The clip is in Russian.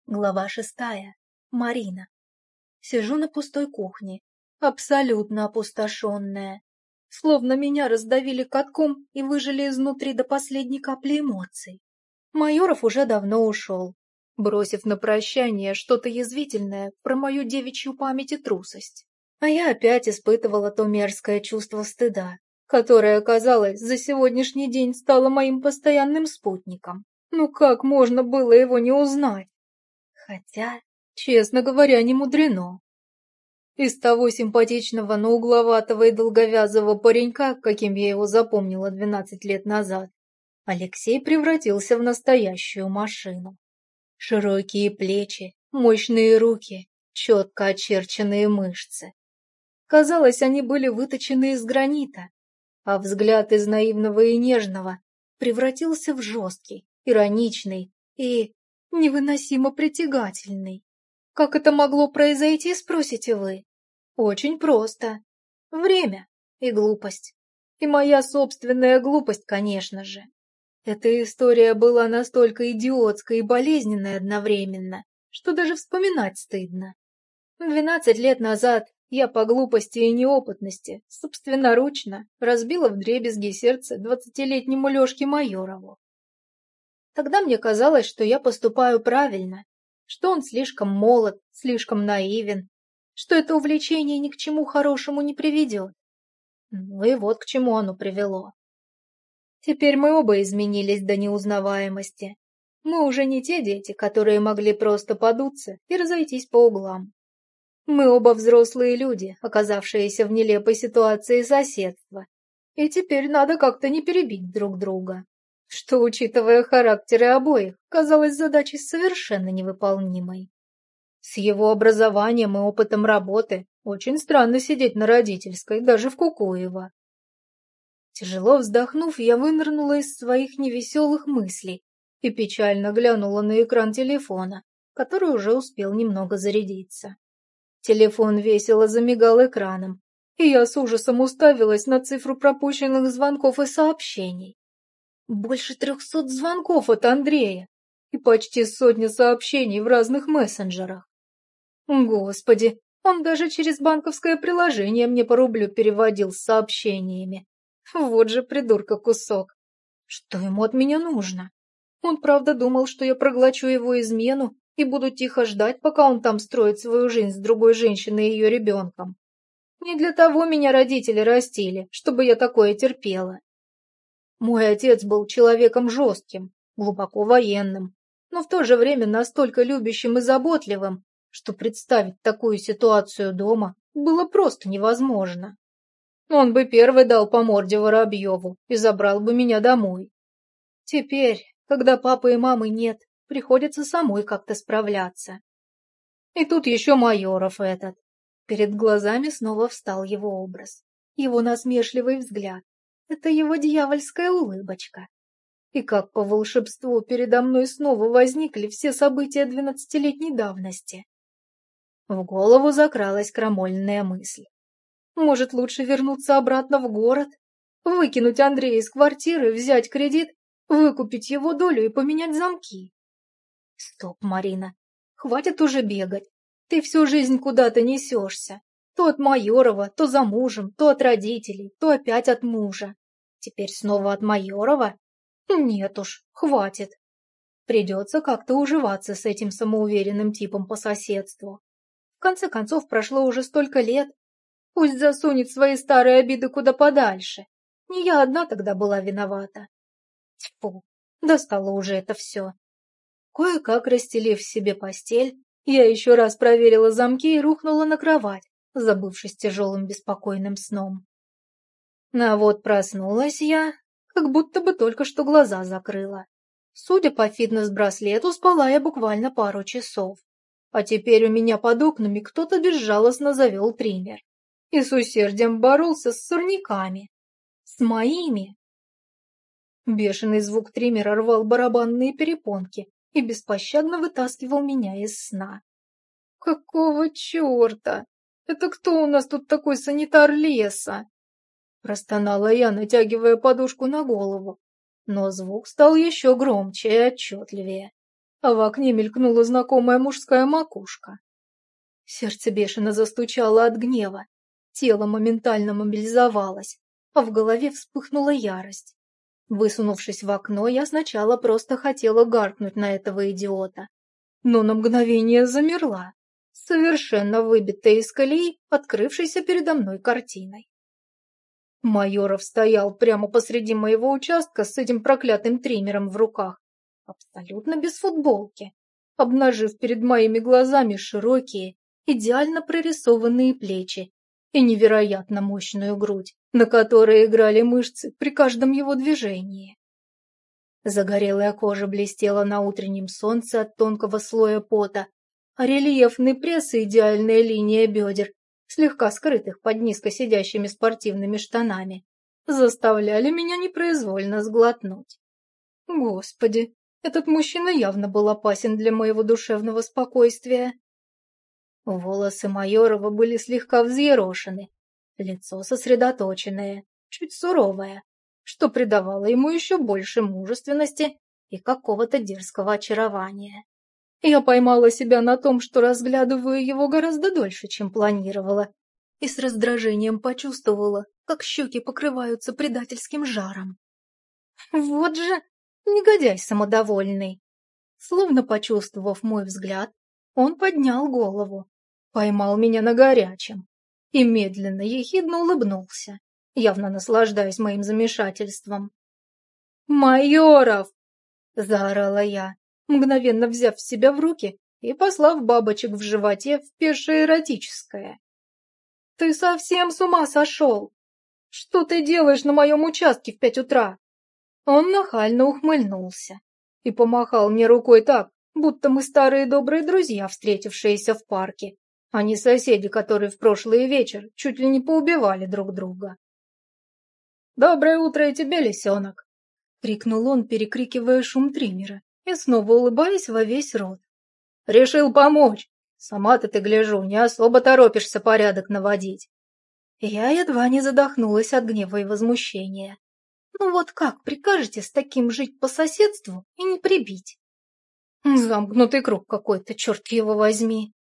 Глава 6. Марина. Сижу на пустой кухне, абсолютно опустошенная. Словно меня раздавили катком и выжили изнутри до последней капли эмоций. Майоров уже давно ушел, бросив на прощание что-то язвительное про мою девичью память и трусость. А я опять испытывала то мерзкое чувство стыда, которое, казалось, за сегодняшний день стало моим постоянным спутником. Ну как можно было его не узнать? Хотя, честно говоря, не мудрено. Из того симпатичного, но угловатого и долговязого паренька, каким я его запомнила 12 лет назад, Алексей превратился в настоящую машину. Широкие плечи, мощные руки, четко очерченные мышцы. Казалось, они были выточены из гранита, а взгляд из наивного и нежного превратился в жесткий, ироничный и невыносимо притягательный. Как это могло произойти, спросите вы? Очень просто. Время и глупость. И моя собственная глупость, конечно же. Эта история была настолько идиотской и болезненной одновременно, что даже вспоминать стыдно. 12 лет назад я по глупости и неопытности собственноручно разбила вдребезги сердце 20-летнему Лешке Майорову. Тогда мне казалось, что я поступаю правильно, что он слишком молод, слишком наивен, что это увлечение ни к чему хорошему не приведет. Ну и вот к чему оно привело. Теперь мы оба изменились до неузнаваемости. Мы уже не те дети, которые могли просто подуться и разойтись по углам. Мы оба взрослые люди, оказавшиеся в нелепой ситуации соседства, и теперь надо как-то не перебить друг друга. Что, учитывая характеры обоих, казалось задачей совершенно невыполнимой. С его образованием и опытом работы очень странно сидеть на родительской, даже в Кукуево. Тяжело вздохнув, я вынырнула из своих невеселых мыслей и печально глянула на экран телефона, который уже успел немного зарядиться. Телефон весело замигал экраном, и я с ужасом уставилась на цифру пропущенных звонков и сообщений. Больше 300 звонков от Андрея и почти сотня сообщений в разных мессенджерах. Господи, он даже через банковское приложение мне по рублю переводил с сообщениями. Вот же придурка кусок. Что ему от меня нужно? Он правда думал, что я проглочу его измену и буду тихо ждать, пока он там строит свою жизнь с другой женщиной и ее ребенком. Не для того меня родители растили, чтобы я такое терпела. Мой отец был человеком жестким, глубоко военным, но в то же время настолько любящим и заботливым, что представить такую ситуацию дома было просто невозможно. Он бы первый дал по морде Воробьеву и забрал бы меня домой. Теперь, когда папы и мамы нет, приходится самой как-то справляться. И тут еще Майоров этот. Перед глазами снова встал его образ, его насмешливый взгляд. Это его дьявольская улыбочка. И как по волшебству передо мной снова возникли все события 12-летней давности. В голову закралась крамольная мысль. Может, лучше вернуться обратно в город, выкинуть Андрея из квартиры, взять кредит, выкупить его долю и поменять замки? Стоп, Марина, хватит уже бегать. Ты всю жизнь куда-то несешься. То от Майорова, то за мужем, то от родителей, то опять от мужа. Теперь снова от Майорова? Нет уж, хватит. Придется как-то уживаться с этим самоуверенным типом по соседству. В конце концов, прошло уже столько лет. Пусть засунет свои старые обиды куда подальше. Не я одна тогда была виновата. Тьфу, достало уже это все. Кое-как расстелив себе постель, я еще раз проверила замки и рухнула на кровать, забывшись тяжелым беспокойным сном. А вот проснулась я, как будто бы только что глаза закрыла. Судя по фитнес-браслету, спала я буквально пару часов. А теперь у меня под окнами кто-то безжалостно завел триммер и с усердием боролся с сорняками. С моими. Бешеный звук триммера рвал барабанные перепонки и беспощадно вытаскивал меня из сна. «Какого черта? Это кто у нас тут такой санитар леса?» Простонала я, натягивая подушку на голову, но звук стал еще громче и отчетливее. а в окне мелькнула знакомая мужская макушка. Сердце бешено застучало от гнева, тело моментально мобилизовалось, а в голове вспыхнула ярость. Высунувшись в окно, я сначала просто хотела гаркнуть на этого идиота, но на мгновение замерла, совершенно выбитая из колеи, открывшейся передо мной картиной. Майоров стоял прямо посреди моего участка с этим проклятым триммером в руках, абсолютно без футболки, обнажив перед моими глазами широкие, идеально прорисованные плечи и невероятно мощную грудь, на которой играли мышцы при каждом его движении. Загорелая кожа блестела на утреннем солнце от тонкого слоя пота, а рельефный пресс и идеальная линия бедер, слегка скрытых под низко сидящими спортивными штанами, заставляли меня непроизвольно сглотнуть. Господи, этот мужчина явно был опасен для моего душевного спокойствия. Волосы Майорова были слегка взъерошены, лицо сосредоточенное, чуть суровое, что придавало ему еще больше мужественности и какого-то дерзкого очарования. Я поймала себя на том, что разглядываю его гораздо дольше, чем планировала, и с раздражением почувствовала, как щеки покрываются предательским жаром. Вот же негодяй самодовольный. Словно почувствовав мой взгляд, он поднял голову, поймал меня на горячем и медленно, ехидно улыбнулся, явно наслаждаясь моим замешательством. «Майоров!» — заорала я, мгновенно взяв себя в руки и послав бабочек в животе в пешее эротическое. «Ты совсем с ума сошел? Что ты делаешь на моем участке в 5 утра?» Он нахально ухмыльнулся и помахал мне рукой так, будто мы старые добрые друзья, встретившиеся в парке, а не соседи, которые в прошлый вечер чуть ли не поубивали друг друга. «Доброе утро и тебе, лисенок!» — крикнул он, перекрикивая шум триммера и снова улыбаясь во весь рот. «Решил помочь. Сама-то ты, гляжу, не особо торопишься порядок наводить». Я едва не задохнулась от гнева и возмущения. Ну вот как прикажете с таким жить по соседству и не прибить? Замкнутый круг какой-то, черт его возьми.